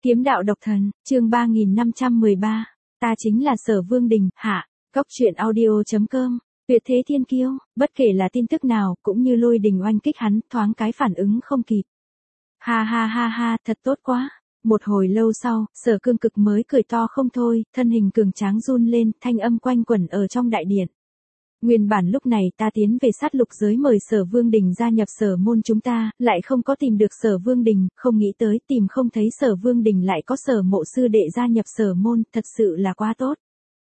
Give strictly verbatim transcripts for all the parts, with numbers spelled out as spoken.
Kiếm đạo độc thần, chương ba nghìn năm trăm mười ba. Ta chính là Sở Vương Đình, hạ. Góc truyện audio chấm com. Tuyệt thế thiên kiêu, bất kể là tin tức nào, cũng như lôi đình oanh kích hắn, thoáng cái phản ứng không kịp. Ha ha ha ha, thật tốt quá. Một hồi lâu sau, Sở Cương Cực mới cười to không thôi, thân hình cường tráng run lên, thanh âm quanh quẩn ở trong đại điện. Nguyên bản lúc này ta tiến về sát lục giới mời Sở Vương Đình gia nhập Sở môn chúng ta, lại không có tìm được Sở Vương Đình, không nghĩ tới tìm không thấy Sở Vương Đình lại có Sở mộ sư đệ gia nhập Sở môn, thật sự là quá tốt.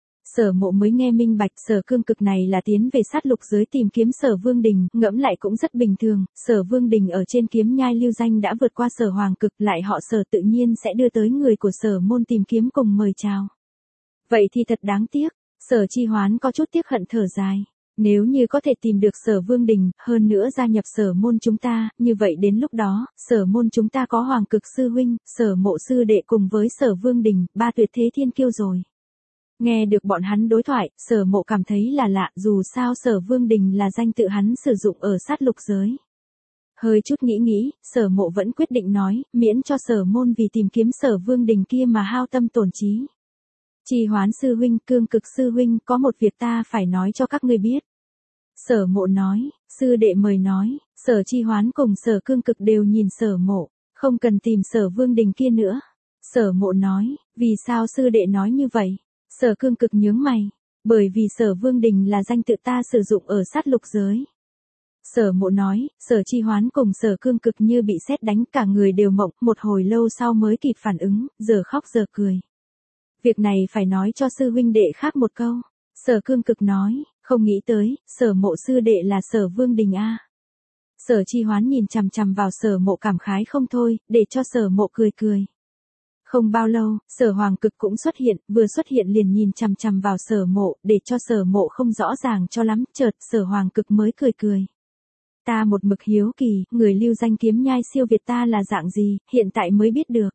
Sở mộ mới nghe minh bạch Sở Cương Cực này là tiến về sát lục giới tìm kiếm Sở Vương Đình, ngẫm lại cũng rất bình thường, Sở Vương Đình ở trên kiếm nhai lưu danh đã vượt qua Sở Hoàng Cực, lại họ Sở tự nhiên sẽ đưa tới người của Sở môn tìm kiếm cùng mời chào. Vậy thì thật đáng tiếc. Sở Chi Hoán có chút tiếc hận thở dài. Nếu như có thể tìm được Sở Vương Đình, hơn nữa gia nhập Sở môn chúng ta, như vậy đến lúc đó, Sở môn chúng ta có Hoàng Cực sư huynh, Sở mộ sư đệ cùng với Sở Vương Đình, ba tuyệt thế thiên kiêu rồi. Nghe được bọn hắn đối thoại, Sở mộ cảm thấy là lạ, dù sao Sở Vương Đình là danh tự hắn sử dụng ở sát lục giới. Hơi chút nghĩ nghĩ, Sở mộ vẫn quyết định nói, miễn cho Sở môn vì tìm kiếm Sở Vương Đình kia mà hao tâm tổn trí. Chi Hoán sư huynh, Cương Cực sư huynh, có một việc ta phải nói cho các ngươi biết. Sở mộ nói, sư đệ mời nói, Sở Chi Hoán cùng Sở Cương Cực đều nhìn Sở mộ, không cần tìm Sở Vương Đình kia nữa. Sở mộ nói, vì sao sư đệ nói như vậy? Sở Cương Cực nhướng mày, bởi vì Sở Vương Đình là danh tự ta sử dụng ở sát lục giới. Sở mộ nói, Sở Chi Hoán cùng Sở Cương Cực như bị sét đánh, cả người đều mộng, một hồi lâu sau mới kịp phản ứng, giờ khóc giờ cười. Việc này phải nói cho sư huynh đệ khác một câu. Sở Cương Cực nói, không nghĩ tới, Sở mộ sư đệ là Sở Vương Đình a. Sở Chi Hoán nhìn chằm chằm vào Sở mộ cảm khái không thôi, để cho Sở mộ cười cười. Không bao lâu, Sở Hoàng Cực cũng xuất hiện, vừa xuất hiện liền nhìn chằm chằm vào Sở mộ, để cho Sở mộ không rõ ràng cho lắm, chợt Sở Hoàng Cực mới cười cười. Ta một mực hiếu kỳ, người lưu danh kiếm nhai siêu việt ta là dạng gì, hiện tại mới biết được.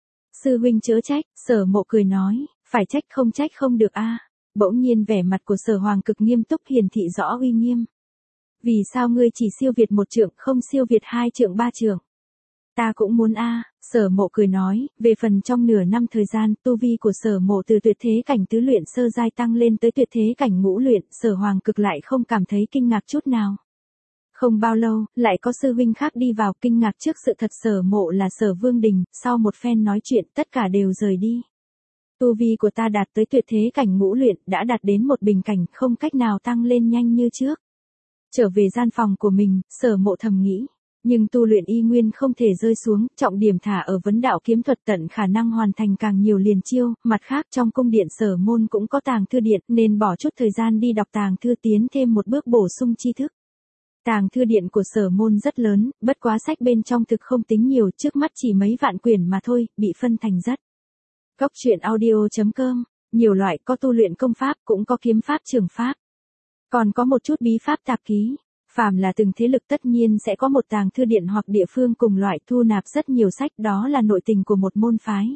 Sư huynh chớ trách, Sở mộ cười nói, phải trách không trách không được a. Bỗng nhiên vẻ mặt của Sở Hoàng Cực nghiêm túc hiển thị rõ uy nghiêm. Vì sao ngươi chỉ siêu việt một trượng không siêu việt hai trượng ba trượng? Ta cũng muốn a. Sở mộ cười nói, về phần trong nửa năm thời gian, tu vi của Sở mộ từ tuyệt thế cảnh tứ luyện sơ giai tăng lên tới tuyệt thế cảnh ngũ luyện, Sở Hoàng Cực lại không cảm thấy kinh ngạc chút nào. Không bao lâu, lại có sư huynh khác đi vào, kinh ngạc trước sự thật Sở mộ là Sở Vương Đình, sau một phen nói chuyện tất cả đều rời đi. Tu vi của ta đạt tới tuyệt thế cảnh ngũ luyện, đã đạt đến một bình cảnh, không cách nào tăng lên nhanh như trước. Trở về gian phòng của mình, Sở mộ thầm nghĩ, nhưng tu luyện y nguyên không thể rơi xuống, trọng điểm thả ở vấn đạo kiếm thuật tận khả năng hoàn thành càng nhiều liền chiêu, mặt khác trong cung điện Sở môn cũng có tàng thư điện, nên bỏ chút thời gian đi đọc tàng thư tiến thêm một bước bổ sung tri thức. Tàng thư điện của Sở môn rất lớn, bất quá sách bên trong thực không tính nhiều, trước mắt chỉ mấy vạn quyển mà thôi, bị phân thành rất. Góc truyện audio chấm com, nhiều loại, có tu luyện công pháp, cũng có kiếm pháp trường pháp. Còn có một chút bí pháp tạp ký. Phàm là từng thế lực tất nhiên sẽ có một tàng thư điện hoặc địa phương cùng loại thu nạp rất nhiều sách, đó là nội tình của một môn phái.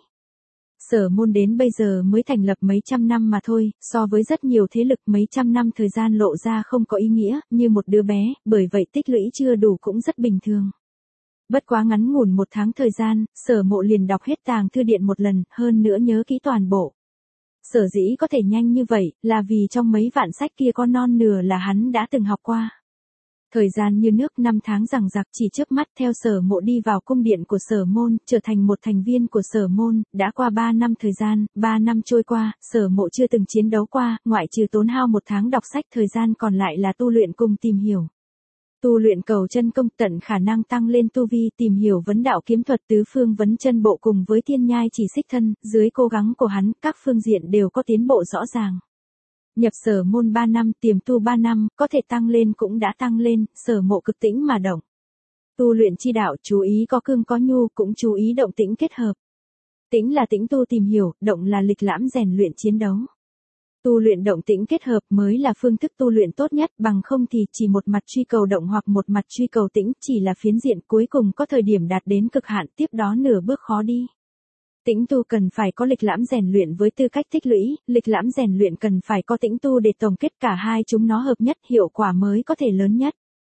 Sở môn đến bây giờ mới thành lập mấy trăm năm mà thôi, so với rất nhiều thế lực mấy trăm năm thời gian lộ ra không có ý nghĩa, như một đứa bé, bởi vậy tích lũy chưa đủ cũng rất bình thường. Bất quá ngắn ngủn một tháng thời gian, Sở mộ liền đọc hết tàng thư điện một lần, hơn nữa nhớ kỹ toàn bộ. Sở dĩ có thể nhanh như vậy, là vì trong mấy vạn sách kia có non nửa là hắn đã từng học qua. Thời gian như nước năm tháng rằng rạc, chỉ chớp mắt theo Sở mộ đi vào cung điện của Sở môn, trở thành một thành viên của Sở môn, đã qua ba năm thời gian, ba năm trôi qua, Sở mộ chưa từng chiến đấu qua, ngoại trừ tốn hao một tháng đọc sách, thời gian còn lại là tu luyện cùng tìm hiểu. Tu luyện cầu chân công, tận khả năng tăng lên tu vi, tìm hiểu vấn đạo kiếm thuật, tứ phương vấn chân bộ cùng với thiên nhai chỉ xích thân, dưới cố gắng của hắn, các phương diện đều có tiến bộ rõ ràng. Nhập Sở môn ba năm, tiềm tu ba năm, có thể tăng lên cũng đã tăng lên, Sở mộ cực tĩnh mà động. Tu luyện chi đạo, chú ý có cương có nhu, cũng chú ý động tĩnh kết hợp. Tĩnh là tĩnh tu tìm hiểu, động là lịch lãm rèn luyện chiến đấu. Tu luyện động tĩnh kết hợp mới là phương thức tu luyện tốt nhất, bằng không thì chỉ một mặt truy cầu động hoặc một mặt truy cầu tĩnh, chỉ là phiến diện, cuối cùng có thời điểm đạt đến cực hạn, tiếp đó nửa bước khó đi. Tĩnh tu cần phải có lịch lãm rèn luyện với tư cách tích lũy, lịch lãm rèn luyện cần phải có tĩnh tu để tổng kết, cả hai chúng nó hợp nhất, hiệu quả mới có thể lớn nhất.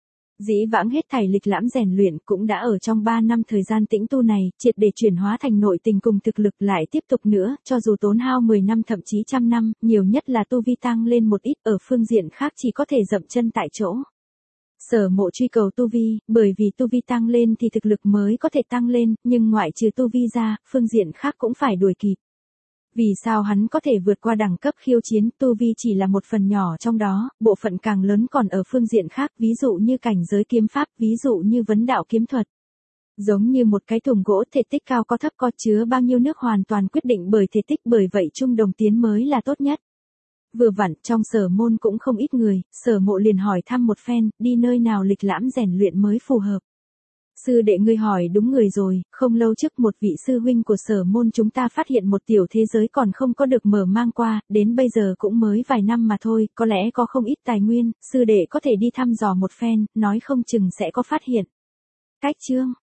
Dĩ vãng hết thảy lịch lãm rèn luyện cũng đã ở trong ba năm thời gian tĩnh tu này, triệt để chuyển hóa thành nội tình cùng thực lực lại tiếp tục nữa, cho dù tốn hao mười năm thậm chí trăm năm, nhiều nhất là tu vi tăng lên một ít, ở phương diện khác chỉ có thể dậm chân tại chỗ. Sở Mộ truy cầu tu vi, bởi vì tu vi tăng lên thì thực lực mới có thể tăng lên, nhưng ngoại trừ tu vi ra, phương diện khác cũng phải đuổi kịp. Vì sao hắn có thể vượt qua đẳng cấp khiêu chiến, tu vi chỉ là một phần nhỏ trong đó, bộ phận càng lớn còn ở phương diện khác, ví dụ như cảnh giới kiếm pháp, ví dụ như vấn đạo kiếm thuật. Giống như một cái thùng gỗ, thể tích cao có thấp có chứa bao nhiêu nước hoàn toàn quyết định bởi thể tích, bởi vậy chung đồng tiến mới là tốt nhất. Vừa vặn, trong Sở môn cũng không ít người, Sở Mộ liền hỏi thăm một phen, đi nơi nào lịch lãm rèn luyện mới phù hợp. Sư đệ ngươi hỏi đúng người rồi, không lâu trước một vị sư huynh của Sở môn chúng ta phát hiện một tiểu thế giới còn không có được mở mang qua, đến bây giờ cũng mới vài năm mà thôi, có lẽ có không ít tài nguyên, sư đệ có thể đi thăm dò một phen, nói không chừng sẽ có phát hiện. Cách chương